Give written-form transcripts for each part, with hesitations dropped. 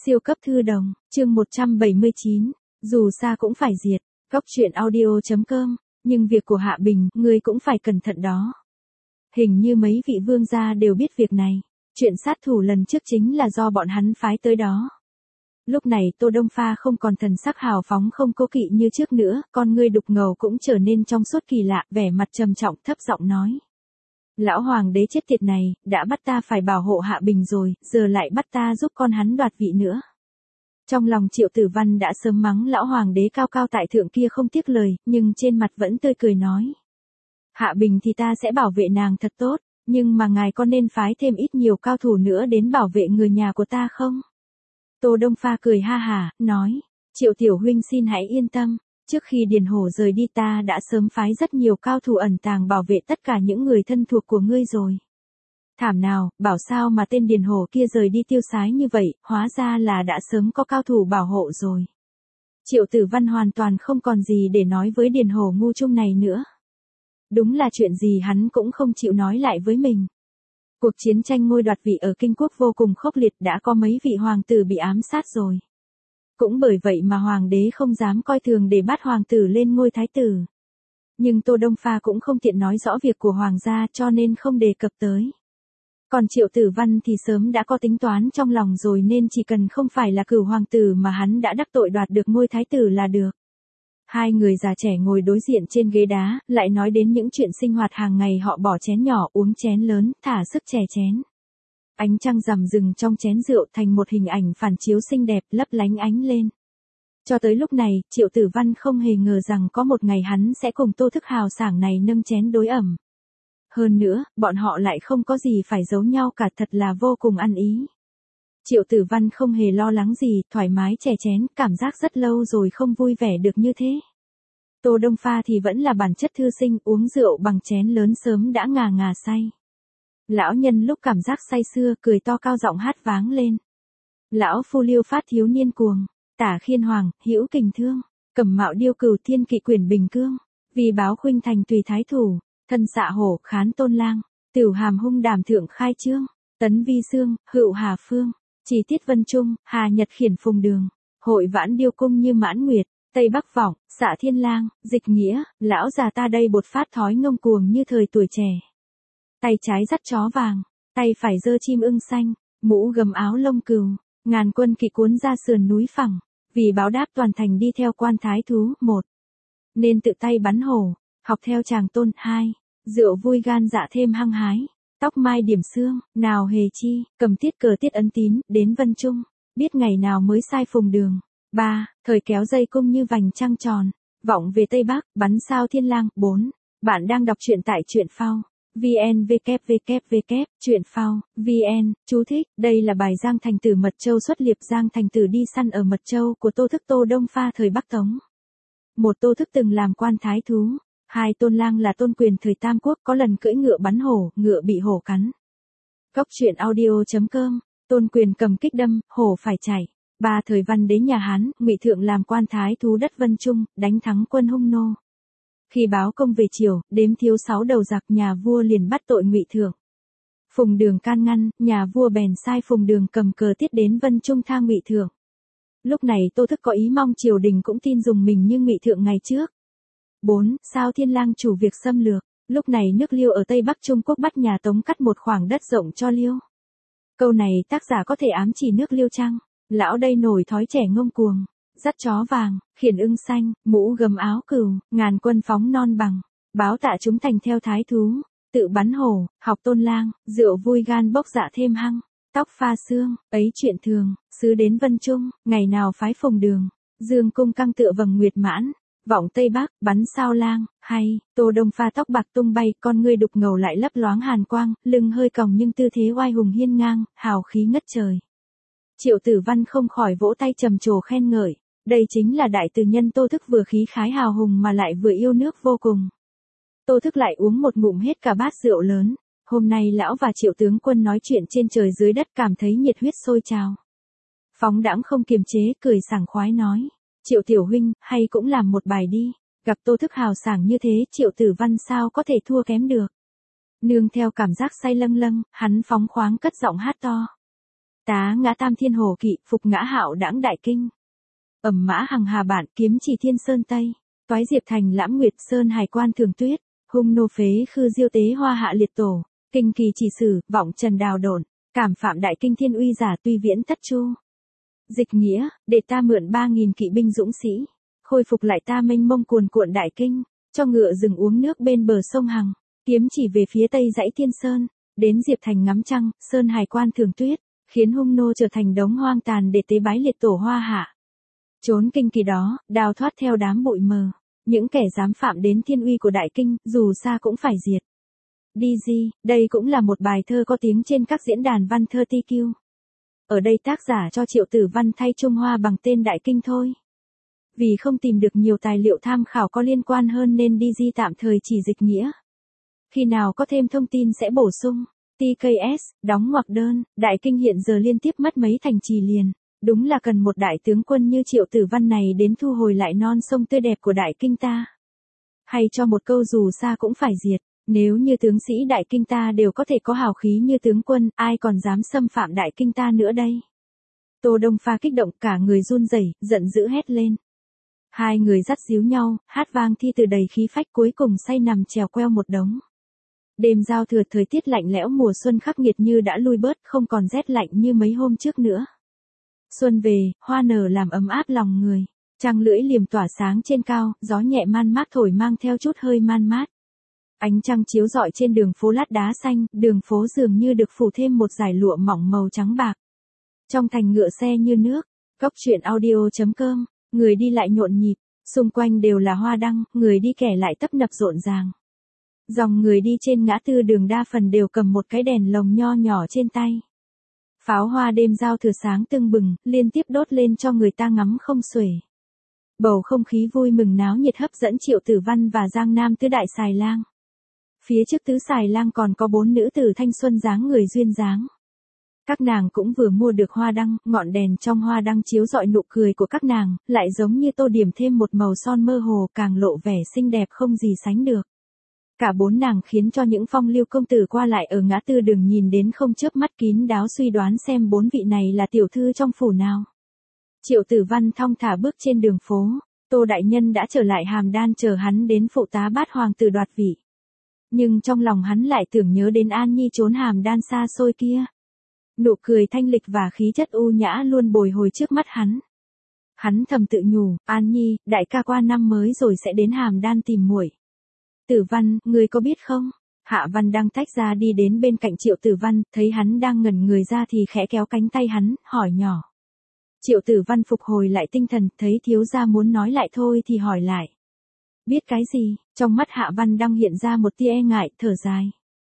Siêu cấp thư đồng, chương 179, dù xa cũng phải diệt, góc truyện audio.com, nhưng việc của Hạ Bình, ngươi cũng phải cẩn thận đó. Hình như mấy vị vương gia đều biết việc này, chuyện sát thủ lần trước chính là do bọn hắn phái tới đó. Lúc này Tô Đông Pha không còn thần sắc hào phóng không cố kỵ như trước nữa, con ngươi đục ngầu cũng trở nên trong suốt kỳ lạ, vẻ mặt trầm trọng thấp giọng nói. Lão hoàng đế chết tiệt này, đã bắt ta phải bảo hộ Hạ Bình rồi, giờ lại bắt ta giúp con hắn đoạt vị nữa. Trong lòng Triệu Tử Văn đã sớm mắng lão hoàng đế cao cao tại thượng kia không tiếc lời, nhưng trên mặt vẫn tươi cười nói. Hạ Bình thì ta sẽ bảo vệ nàng thật tốt, nhưng mà ngài có nên phái thêm ít nhiều cao thủ nữa đến bảo vệ người nhà của ta không? Tô Đông Pha cười ha hả, nói, Triệu tiểu huynh xin hãy yên tâm, trước khi Điền Hổ rời đi ta đã sớm phái rất nhiều cao thủ ẩn tàng bảo vệ tất cả những người thân thuộc của ngươi rồi. Thảm nào, bảo sao mà tên Điền Hổ kia rời đi tiêu sái như vậy, hóa ra là đã sớm có cao thủ bảo hộ rồi. Triệu Tử Văn hoàn toàn không còn gì để nói với Điền Hổ ngu chung này nữa. Đúng là chuyện gì hắn cũng không chịu nói lại với mình. Cuộc chiến tranh ngôi đoạt vị ở Kinh Quốc vô cùng khốc liệt, đã có mấy vị hoàng tử bị ám sát rồi. Cũng bởi vậy mà hoàng đế không dám coi thường để bắt hoàng tử lên ngôi thái tử. Nhưng Tô Đông Pha cũng không tiện nói rõ việc của hoàng gia cho nên không đề cập tới. Còn Triệu Tử Văn thì sớm đã có tính toán trong lòng rồi nên chỉ cần không phải là cửu hoàng tử mà hắn đã đắc tội đoạt được ngôi thái tử là được. Hai người già trẻ ngồi đối diện trên ghế đá, lại nói đến những chuyện sinh hoạt hàng ngày họ bỏ chén nhỏ uống chén lớn, thả sức chè chén. Ánh trăng rằm rừng trong chén rượu thành một hình ảnh phản chiếu xinh đẹp lấp lánh ánh lên. Cho tới lúc này, Triệu Tử Văn không hề ngờ rằng có một ngày hắn sẽ cùng Tô Thức hào sảng này nâng chén đối ẩm. Hơn nữa, bọn họ lại không có gì phải giấu nhau cả, thật là vô cùng ăn ý. Triệu Tử Văn không hề lo lắng gì, thoải mái chè chén, cảm giác rất lâu rồi không vui vẻ được như thế. Tô Đông Pha thì vẫn là bản chất thư sinh, uống rượu bằng chén lớn sớm đã ngà ngà say. Lão nhân lúc cảm giác say sưa, cười to cao giọng hát váng lên. Lão phu Liêu phát thiếu niên cuồng, tả khiên hoàng, hữu kình thương, cẩm mạo điêu cửu thiên kỵ quyền bình cương, vì báo khuynh thành tùy thái thủ, thân xạ hổ khán tôn lang, tiểu hàm hung đàm thượng khai trương, tấn vi xương, hữu hà phương, chỉ tiết vân trung, hà nhật khiển phùng đường, hội vãn điêu cung như mãn nguyệt, tây bắc vọng, xạ thiên lang, dịch nghĩa, lão già ta đây bột phát thói ngông cuồng như thời tuổi trẻ. Tay trái dắt chó vàng, tay phải giơ chim ưng xanh, mũ gấm áo lông cừu, ngàn quân kỵ cuốn ra sườn núi phẳng, vì báo đáp toàn thành đi theo quan thái thú, 1. Nên tự tay bắn hổ, học theo chàng tôn, 2. Rượu vui gan dạ thêm hăng hái, tóc mai điểm xương, nào hề chi, cầm tiết cờ tiết ấn tín, đến Vân Trung, biết ngày nào mới sai phùng đường, 3. Thời kéo dây cung như vành trăng tròn, vọng về Tây Bắc, bắn sao thiên lang, 4. Bạn đang đọc truyện tại truyện phao. VN www, truyện phao, VN, chú thích, đây là bài Giang Thành Tử Mật Châu xuất liệp Giang Thành Tử đi săn ở Mật Châu của Tô Thức Tô Đông Pha thời Bắc Tống. Một Tô Thức từng làm quan thái thú, 2 Tôn Lang là tôn quyền thời Tam Quốc có lần cưỡi ngựa bắn hổ, ngựa bị hổ cắn. Góc truyện audio.com, tôn quyền cầm kích đâm, hổ phải chạy. 3 Thời Văn Đế nhà Hán, Ngụy Thượng làm quan thái thú đất Vân Trung, đánh thắng quân Hung Nô. Khi báo công về triều, đếm thiếu 6 đầu giặc, nhà vua liền bắt tội Ngụy Thượng. Phùng Đường can ngăn, nhà vua bèn sai Phùng Đường cầm cờ tiết đến Vân Trung tha Ngụy Thượng. Lúc này Tô Thức có ý mong triều đình cũng tin dùng mình như Ngụy Thượng ngày trước. 4. Sao Thiên Lang chủ việc xâm lược, lúc này nước Liêu ở Tây Bắc Trung Quốc bắt nhà Tống cắt một khoảng đất rộng cho Liêu. Câu này tác giả có thể ám chỉ nước Liêu chăng? Lão đây nổi thói trẻ ngông cuồng, dắt chó vàng, khiển ưng xanh, mũ gấm áo cừu, ngàn quân phóng non bằng, báo tạ chúng thành theo thái thú, tự bắn hổ, học tôn lang, rượu vui gan bốc dạ thêm hăng, tóc pha xương, ấy chuyện thường, sứ đến Vân Trung, ngày nào phái Phùng Đường, dương cung căng tựa vầng nguyệt mãn, vọng Tây Bắc, bắn sao lang, hay, Tô Đông Pha tóc bạc tung bay, con ngươi đục ngầu lại lấp loáng hàn quang, lưng hơi còng nhưng tư thế oai hùng hiên ngang, hào khí ngất trời. Triệu Tử Văn không khỏi vỗ tay trầm trồ khen ngợi, đây chính là đại từ nhân Tô Thức vừa khí khái hào hùng mà lại vừa yêu nước vô cùng. Tô Thức lại uống một ngụm hết cả bát rượu lớn, hôm nay lão và Triệu tướng quân nói chuyện trên trời dưới đất cảm thấy nhiệt huyết sôi trào. Phóng đãng không kiềm chế, cười sảng khoái nói, Triệu tiểu huynh, hay cũng làm một bài đi, gặp Tô Thức hào sảng như thế Triệu Tử Văn sao có thể thua kém được. Nương theo cảm giác say lâng lâng, hắn phóng khoáng cất giọng hát to. Tá ngã Tam Thiên Hồ Kỵ, phục ngã Hạo Đãng Đại Kinh. Ẩm mã Hằng Hà Bản, kiếm chỉ Thiên Sơn Tây. Toái Diệp Thành Lãm Nguyệt Sơn Hải Quan Thường Tuyết. Hung nô phế khư diêu tế hoa hạ liệt tổ. Kinh kỳ chỉ sử, vọng trần đào độn. Cảm phạm đại kinh thiên uy giả tuy viễn thất chu. Dịch nghĩa, để ta mượn 3.000 kỵ binh dũng sĩ. Khôi phục lại ta mênh mông cuồn cuộn đại kinh. Cho ngựa rừng uống nước bên bờ sông Hằng. Kiếm chỉ về phía tây dãy Thiên Sơn. Đến Diệp Thành ngắm trăng, Sơn Hải Quan Thường Tuyết. Khiến hung nô trở thành đống hoang tàn để tế bái liệt tổ hoa hạ. Trốn kinh kỳ đó, đào thoát theo đám bụi mờ. Những kẻ dám phạm đến thiên uy của đại kinh, dù xa cũng phải diệt. DG, đây cũng là một bài thơ có tiếng trên các diễn đàn văn thơ TQ. Ở đây tác giả cho Triệu Tử Văn thay Trung Hoa bằng tên đại kinh thôi. Vì không tìm được nhiều tài liệu tham khảo có liên quan hơn nên DG tạm thời chỉ dịch nghĩa. Khi nào có thêm thông tin sẽ bổ sung. TKS, đóng ngoặc đơn, đại kinh hiện giờ liên tiếp mất mấy thành trì liền. Đúng là cần một đại tướng quân như Triệu Tử Văn này đến thu hồi lại non sông tươi đẹp của đại kinh ta. Hay cho một câu dù xa cũng phải diệt, nếu như tướng sĩ đại kinh ta đều có thể có hào khí như tướng quân, ai còn dám xâm phạm đại kinh ta nữa đây. Tô Đông Pha kích động cả người run rẩy, giận dữ hét lên. Hai người dắt díu nhau, hát vang thi từ đầy khí phách cuối cùng say nằm chèo queo một đống. Đêm giao thừa thời tiết lạnh lẽo mùa xuân khắc nghiệt như đã lui bớt không còn rét lạnh như mấy hôm trước nữa. Xuân về, hoa nở làm ấm áp lòng người. Trăng lưỡi liềm tỏa sáng trên cao, gió nhẹ man mát thổi mang theo chút hơi man mát. Ánh trăng chiếu rọi trên đường phố lát đá xanh, đường phố dường như được phủ thêm một dải lụa mỏng màu trắng bạc. Trong thành ngựa xe như nước, góc truyện audio.com, người đi lại nhộn nhịp, xung quanh đều là hoa đăng, người đi kẻ lại tấp nập rộn ràng. Dòng người đi trên ngã tư đường đa phần đều cầm một cái đèn lồng nho nhỏ trên tay. Pháo hoa đêm giao thừa sáng tưng bừng, liên tiếp đốt lên cho người ta ngắm không xuể. Bầu không khí vui mừng náo nhiệt hấp dẫn Triệu Tử Văn và Giang Nam tứ đại xài lang. Phía trước tứ xài lang còn có 4 nữ tử thanh xuân dáng người duyên dáng. Các nàng cũng vừa mua được hoa đăng, ngọn đèn trong hoa đăng chiếu rọi nụ cười của các nàng, lại giống như tô điểm thêm một màu son mơ hồ càng lộ vẻ xinh đẹp không gì sánh được. Cả 4 nàng khiến cho những phong lưu công tử qua lại ở ngã tư đường nhìn đến không chớp mắt kín đáo suy đoán xem 4 vị này là tiểu thư trong phủ nào. Triệu Tử Văn thong thả bước trên đường phố, Tô Đại Nhân đã trở lại Hàm Đan chờ hắn đến phụ tá bát hoàng tử đoạt vị. Nhưng trong lòng hắn lại tưởng nhớ đến An Nhi trốn Hàm Đan xa xôi kia. Nụ cười thanh lịch và khí chất u nhã luôn bồi hồi trước mắt hắn. Hắn thầm tự nhủ, An Nhi, đại ca qua năm mới rồi sẽ đến Hàm Đan tìm muội. Tử Văn, ngươi có biết không? Hạ Văn đang tách ra đi đến bên cạnh Triệu Tử Văn, thấy hắn đang ngẩn người ra thì khẽ kéo cánh tay hắn, hỏi nhỏ. Triệu Tử Văn phục hồi lại tinh thần, thấy thiếu gia muốn nói lại thôi thì hỏi lại. Biết cái gì? Trong mắt Hạ Văn đang hiện ra một tia e ngại, thở dài.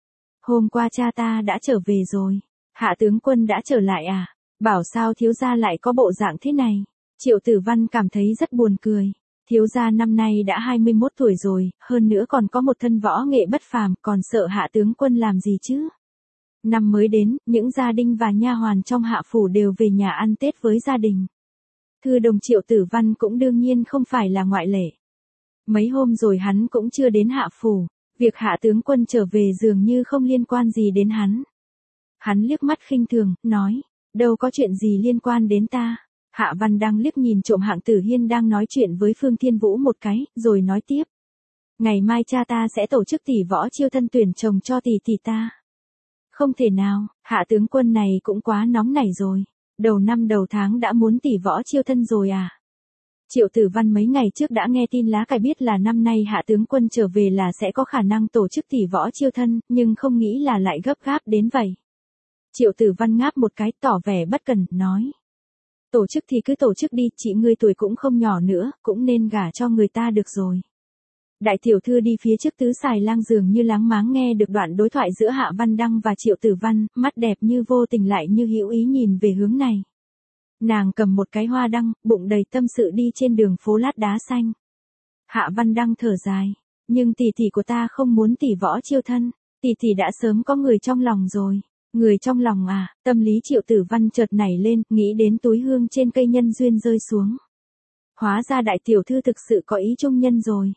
Hôm qua cha ta đã trở về rồi. Hạ tướng quân đã trở lại à? Bảo sao thiếu gia lại có bộ dạng thế này? Triệu Tử Văn cảm thấy rất buồn cười. Thiếu gia năm nay đã 21 tuổi rồi, hơn nữa còn có một thân võ nghệ bất phàm, còn sợ hạ tướng quân làm gì chứ? Năm mới đến, những gia đình và nha hoàn trong hạ phủ đều về nhà ăn Tết với gia đình. Thư đồng Triệu Tử Văn cũng đương nhiên không phải là ngoại lệ. Mấy hôm rồi hắn cũng chưa đến hạ phủ, việc hạ tướng quân trở về dường như không liên quan gì đến hắn. Hắn liếc mắt khinh thường, nói, đâu có chuyện gì liên quan đến ta. Hạ Văn đang liếc nhìn trộm Hạng Tử Hiên đang nói chuyện với Phương Thiên Vũ một cái, rồi nói tiếp. Ngày mai cha ta sẽ tổ chức tỷ võ chiêu thân tuyển chồng cho tỷ tỷ ta. Không thể nào, hạ tướng quân này cũng quá nóng nảy rồi. Đầu năm đầu tháng đã muốn tỷ võ chiêu thân rồi à? Triệu Tử Văn mấy ngày trước đã nghe tin lá cải biết là năm nay hạ tướng quân trở về là sẽ có khả năng tổ chức tỷ võ chiêu thân, nhưng không nghĩ là lại gấp gáp đến vậy. Triệu Tử Văn ngáp một cái tỏ vẻ bất cần, nói. Tổ chức thì cứ tổ chức đi, chị ngươi tuổi cũng không nhỏ nữa, cũng nên gả cho người ta được rồi. Đại tiểu thư đi phía trước tứ xài lang dường như láng máng nghe được đoạn đối thoại giữa Hạ Văn Đăng và Triệu Tử Văn, mắt đẹp như vô tình lại như hữu ý nhìn về hướng này. Nàng cầm một cái hoa đăng, bụng đầy tâm sự đi trên đường phố lát đá xanh. Hạ Văn Đăng thở dài, nhưng tỷ tỷ của ta không muốn tỷ võ chiêu thân, tỷ tỷ đã sớm có người trong lòng rồi. Người trong lòng à? Tâm lý Triệu Tử Văn chợt nảy lên, nghĩ đến túi hương trên cây nhân duyên rơi xuống. Hóa ra đại tiểu thư thực sự có ý trung nhân rồi.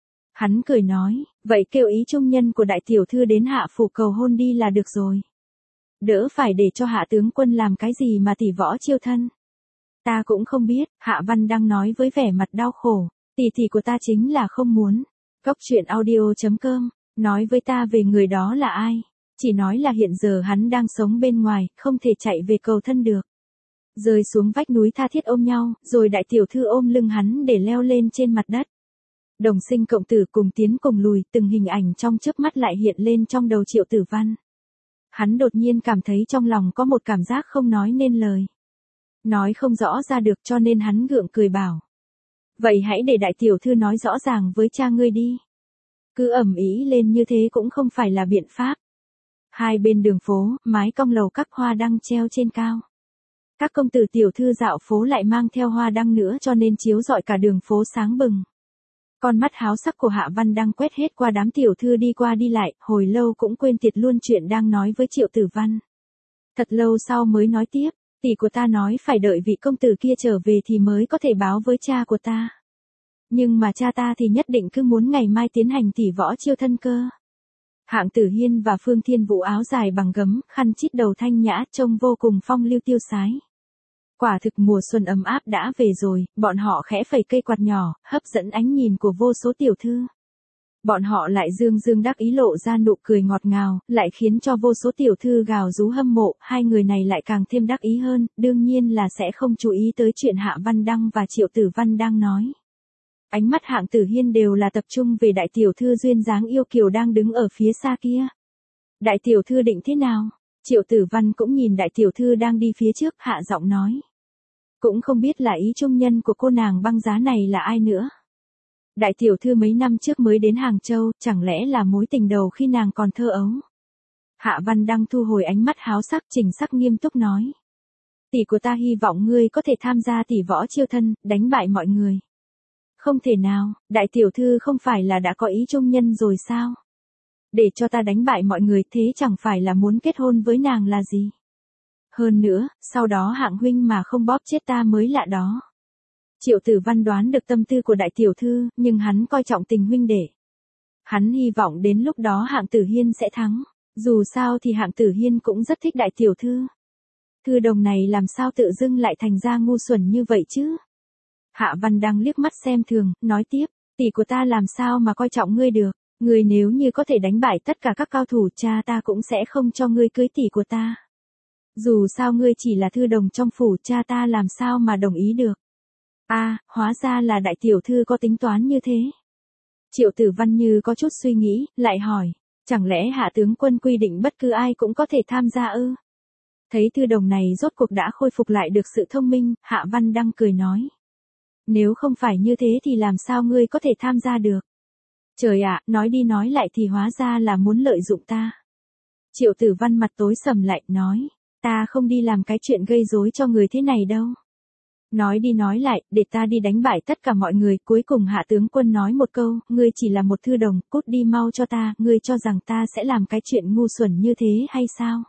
Hắn cười nói, vậy kêu ý trung nhân của đại tiểu thư đến hạ phủ cầu hôn đi là được rồi. Đỡ phải để cho Hạ tướng quân làm cái gì mà tỷ võ chiêu thân. Ta cũng không biết, Hạ Văn đang nói với vẻ mặt đau khổ, tỷ của ta chính là không muốn. Cốc truyện audio.com, nói với ta về người đó là ai? Chỉ nói là hiện giờ hắn đang sống bên ngoài, không thể chạy về cầu thân được. Rơi xuống vách núi tha thiết ôm nhau, rồi đại tiểu thư ôm lưng hắn để leo lên trên mặt đất. Đồng sinh cộng tử cùng tiến cùng lùi, từng hình ảnh trong chớp mắt lại hiện lên trong đầu Triệu Tử Văn. Hắn đột nhiên cảm thấy trong lòng có một cảm giác không nói nên lời. Nói không rõ ra được cho nên hắn gượng cười bảo. Vậy hãy để đại tiểu thư nói rõ ràng với cha ngươi đi. Cứ ầm ĩ lên như thế cũng không phải là biện pháp. Hai bên đường phố, mái cong lầu các hoa đăng treo trên cao. Các công tử tiểu thư dạo phố lại mang theo hoa đăng nữa cho nên chiếu rọi cả đường phố sáng bừng. Con mắt háo sắc của Hạ Văn đang quét hết qua đám tiểu thư đi qua đi lại, hồi lâu cũng quên tiệt luôn chuyện đang nói với Triệu Tử Văn. Thật lâu sau mới nói tiếp, tỷ của ta nói phải đợi vị công tử kia trở về thì mới có thể báo với cha của ta. Nhưng mà cha ta thì nhất định cứ muốn ngày mai tiến hành tỷ võ chiêu thân cơ. Hạng Tử Hiên và Phương Thiên Vũ áo dài bằng gấm, khăn chít đầu thanh nhã trông vô cùng phong lưu tiêu sái. Quả thực mùa xuân ấm áp đã về rồi, bọn họ khẽ phẩy cây quạt nhỏ, hấp dẫn ánh nhìn của vô số tiểu thư. Bọn họ lại dương dương đắc ý lộ ra nụ cười ngọt ngào, lại khiến cho vô số tiểu thư gào rú hâm mộ, hai người này lại càng thêm đắc ý hơn, đương nhiên là sẽ không chú ý tới chuyện Hạ Văn Đăng và Triệu Tử Văn đang nói. Ánh mắt Hạng Tử Hiên đều là tập trung về đại tiểu thư duyên dáng yêu kiều đang đứng ở phía xa kia. Đại tiểu thư định thế nào? Triệu Tử Văn cũng nhìn đại tiểu thư đang đi phía trước, hạ giọng nói. Cũng không biết là ý trung nhân của cô nàng băng giá này là ai nữa. Đại tiểu thư mấy năm trước mới đến Hàng Châu, chẳng lẽ là mối tình đầu khi nàng còn thơ ấu. Hạ Văn Đăng thu hồi ánh mắt háo sắc, chỉnh sắc nghiêm túc nói. Tỷ của ta hy vọng ngươi có thể tham gia tỷ võ chiêu thân, đánh bại mọi người. Không thể nào, đại tiểu thư không phải là đã có ý trung nhân rồi sao? Để cho ta đánh bại mọi người thế chẳng phải là muốn kết hôn với nàng là gì? Hơn nữa, sau đó Hạng huynh mà không bóp chết ta mới lạ đó. Triệu Tử Văn đoán được tâm tư của đại tiểu thư, nhưng hắn coi trọng tình huynh đệ. Hắn hy vọng đến lúc đó Hạng Tử Hiên sẽ thắng. Dù sao thì Hạng Tử Hiên cũng rất thích đại tiểu thư. Thư đồng này làm sao tự dưng lại thành ra ngu xuẩn như vậy chứ? Hạ Văn Đăng liếc mắt xem thường, nói tiếp, tỷ của ta làm sao mà coi trọng ngươi được, ngươi nếu như có thể đánh bại tất cả các cao thủ cha ta cũng sẽ không cho ngươi cưới tỷ của ta. Dù sao ngươi chỉ là thư đồng trong phủ cha ta làm sao mà đồng ý được. Hóa ra là đại tiểu thư có tính toán như thế. Triệu Tử Văn như có chút suy nghĩ, lại hỏi, chẳng lẽ Hạ tướng quân quy định bất cứ ai cũng có thể tham gia ư? Thấy thư đồng này rốt cuộc đã khôi phục lại được sự thông minh, Hạ Văn Đăng cười nói. Nếu không phải như thế thì làm sao ngươi có thể tham gia được? Trời ạ, nói đi nói lại thì hóa ra là muốn lợi dụng ta. Triệu Tử Văn mặt tối sầm lại, nói, ta không đi làm cái chuyện gây rối cho người thế này đâu. Nói đi nói lại, để ta đi đánh bại tất cả mọi người, cuối cùng Hạ tướng quân nói một câu, ngươi chỉ là một thư đồng, cút đi mau cho ta, ngươi cho rằng ta sẽ làm cái chuyện ngu xuẩn như thế hay sao?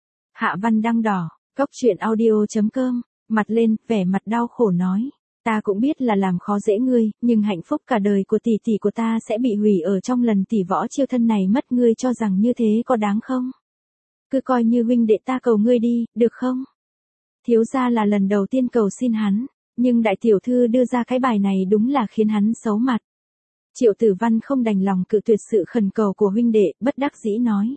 Hạ Văn Đăng đỏ, cốc truyện audio.com, mặt lên, vẻ mặt đau khổ nói. Ta cũng biết là làm khó dễ ngươi, nhưng hạnh phúc cả đời của tỷ tỷ của ta sẽ bị hủy ở trong lần tỷ võ chiêu thân này mất, ngươi cho rằng như thế có đáng không? Cứ coi như huynh đệ ta cầu ngươi đi, được không? Thiếu gia là lần đầu tiên cầu xin hắn, nhưng đại tiểu thư đưa ra cái bài này đúng là khiến hắn xấu mặt. Triệu Tử Văn không đành lòng cự tuyệt sự khẩn cầu của huynh đệ, bất đắc dĩ nói.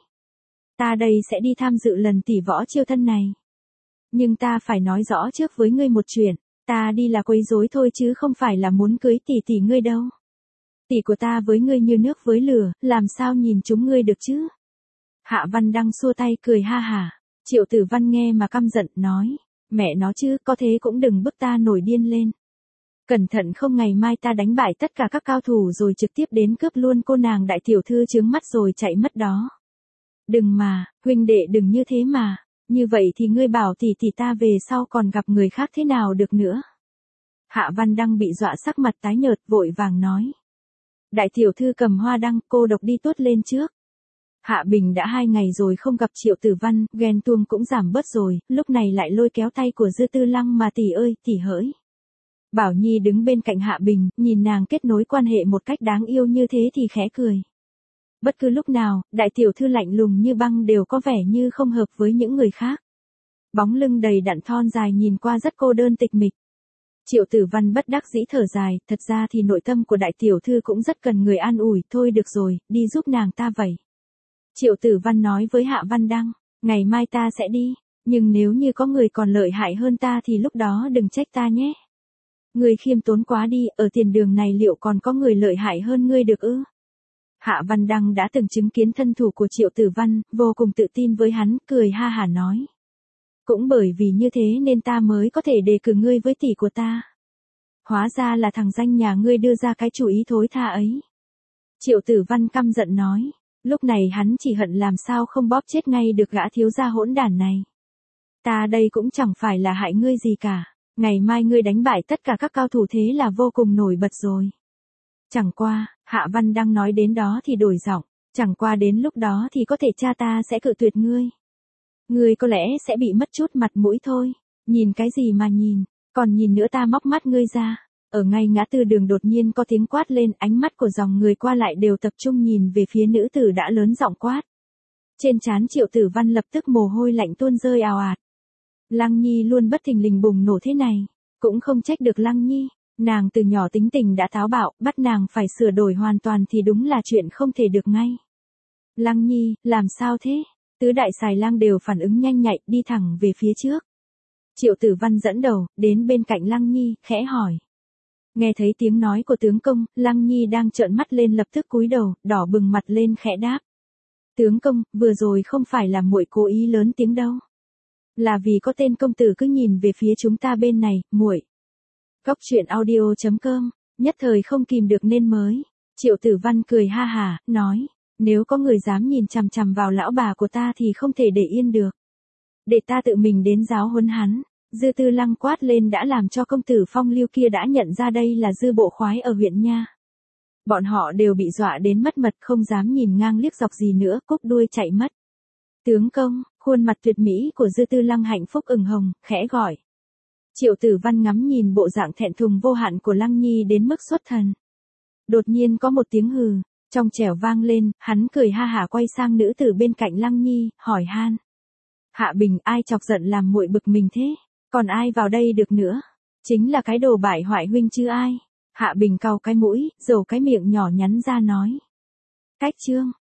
Ta đây sẽ đi tham dự lần tỷ võ chiêu thân này. Nhưng ta phải nói rõ trước với ngươi một chuyện. Ta đi là quấy rối thôi chứ không phải là muốn cưới tỷ ngươi đâu. Tỷ của ta với ngươi như nước với lửa, làm sao nhìn chúng ngươi được chứ? Hạ Văn Đăng xua tay cười ha hả. Triệu Tử Văn nghe mà căm giận, nói, mẹ nó chứ, có thế cũng đừng bức ta nổi điên lên. Cẩn thận không ngày mai ta đánh bại tất cả các cao thủ rồi trực tiếp đến cướp luôn cô nàng đại tiểu thư chướng mắt rồi chạy mất đó. Đừng mà, huynh đệ đừng như thế mà. Như vậy thì ngươi bảo tỷ ta về sau còn gặp người khác thế nào được nữa. Hạ Văn Đăng bị dọa sắc mặt tái nhợt, vội vàng nói. Đại tiểu thư cầm hoa đăng, cô độc đi tuốt lên trước. Hạ Bình đã 2 ngày rồi không gặp Triệu Tử Văn, ghen tuông cũng giảm bớt rồi, lúc này lại lôi kéo tay của Dư Tư Lăng mà tỷ ơi, tỷ hỡi. Bảo Nhi đứng bên cạnh Hạ Bình, nhìn nàng kết nối quan hệ một cách đáng yêu như thế thì khẽ cười. Bất cứ lúc nào, đại tiểu thư lạnh lùng như băng đều có vẻ như không hợp với những người khác. Bóng lưng đầy đặn thon dài nhìn qua rất cô đơn tịch mịch. Triệu Tử Văn bất đắc dĩ thở dài, thật ra thì nội tâm của đại tiểu thư cũng rất cần người an ủi, thôi được rồi, đi giúp nàng ta vậy. Triệu Tử Văn nói với Hạ Văn Đăng, ngày mai ta sẽ đi, nhưng nếu như có người còn lợi hại hơn ta thì lúc đó đừng trách ta nhé. Ngươi khiêm tốn quá đi, ở tiền đường này liệu còn có người lợi hại hơn ngươi được ư? Hạ Văn Đăng đã từng chứng kiến thân thủ của Triệu Tử Văn, vô cùng tự tin với hắn, cười ha hả nói. Cũng bởi vì như thế nên ta mới có thể đề cử ngươi với tỷ của ta. Hóa ra là thằng danh nhà ngươi đưa ra cái chủ ý thối tha ấy. Triệu Tử Văn căm giận nói. Lúc này hắn chỉ hận làm sao không bóp chết ngay được gã thiếu gia hỗn đản này. Ta đây cũng chẳng phải là hại ngươi gì cả. Ngày mai ngươi đánh bại tất cả các cao thủ thế là vô cùng nổi bật rồi. Chẳng qua, Hạ Văn đang nói đến đó thì đổi giọng. Chẳng qua đến lúc đó thì có thể cha ta sẽ cự tuyệt ngươi. Ngươi có lẽ sẽ bị mất chút mặt mũi thôi. Nhìn cái gì mà nhìn, còn nhìn nữa ta móc mắt ngươi ra. Ở ngay ngã tư đường đột nhiên có tiếng quát lên, ánh mắt của dòng người qua lại đều tập trung nhìn về phía nữ tử đã lớn giọng quát. Trên trán Triệu Tử Văn lập tức mồ hôi lạnh tuôn rơi ào ạt. Lăng Nhi luôn bất thình lình bùng nổ thế này, cũng không trách được Lăng Nhi, nàng từ nhỏ tính tình đã táo bạo, bắt nàng phải sửa đổi hoàn toàn thì đúng là chuyện không thể được ngay. Lăng Nhi, làm sao thế? Tứ đại xài lang đều phản ứng nhanh nhạy, đi thẳng về phía trước. Triệu Tử Văn dẫn đầu, đến bên cạnh Lăng Nhi, khẽ hỏi. Nghe thấy tiếng nói của tướng công, Lăng Nhi đang trợn mắt lên lập tức cúi đầu, đỏ bừng mặt lên khẽ đáp. Tướng công, vừa rồi không phải là muội cố ý lớn tiếng đâu. Là vì có tên công tử cứ nhìn về phía chúng ta bên này, muội. Góc truyện audio.com, nhất thời không kìm được nên mới. Triệu Tử Văn cười ha hả, nói, nếu có người dám nhìn chằm chằm vào lão bà của ta thì không thể để yên được. Để ta tự mình đến giáo huấn hắn. Dư Tư Lăng quát lên đã làm cho công tử Phong Lưu kia đã nhận ra đây là Dư Bộ Khoái ở huyện nha. Bọn họ đều bị dọa đến mất mật không dám nhìn ngang liếc dọc gì nữa, cúc đuôi chạy mất. Tướng công, khuôn mặt tuyệt mỹ của Dư Tư Lăng hạnh phúc ửng hồng, khẽ gọi. Triệu Tử Văn ngắm nhìn bộ dạng thẹn thùng vô hạn của Lăng Nhi đến mức xuất thần. Đột nhiên có một tiếng hừ, trong trẻo vang lên, hắn cười ha hả quay sang nữ tử bên cạnh Lăng Nhi, hỏi han. Hạ Bình, ai chọc giận làm muội bực mình thế? Còn ai vào đây được nữa? Chính là cái đồ bại hoại huynh chứ ai? Hạ Bình cau cái mũi, rầu cái miệng nhỏ nhắn ra nói. Cách chương.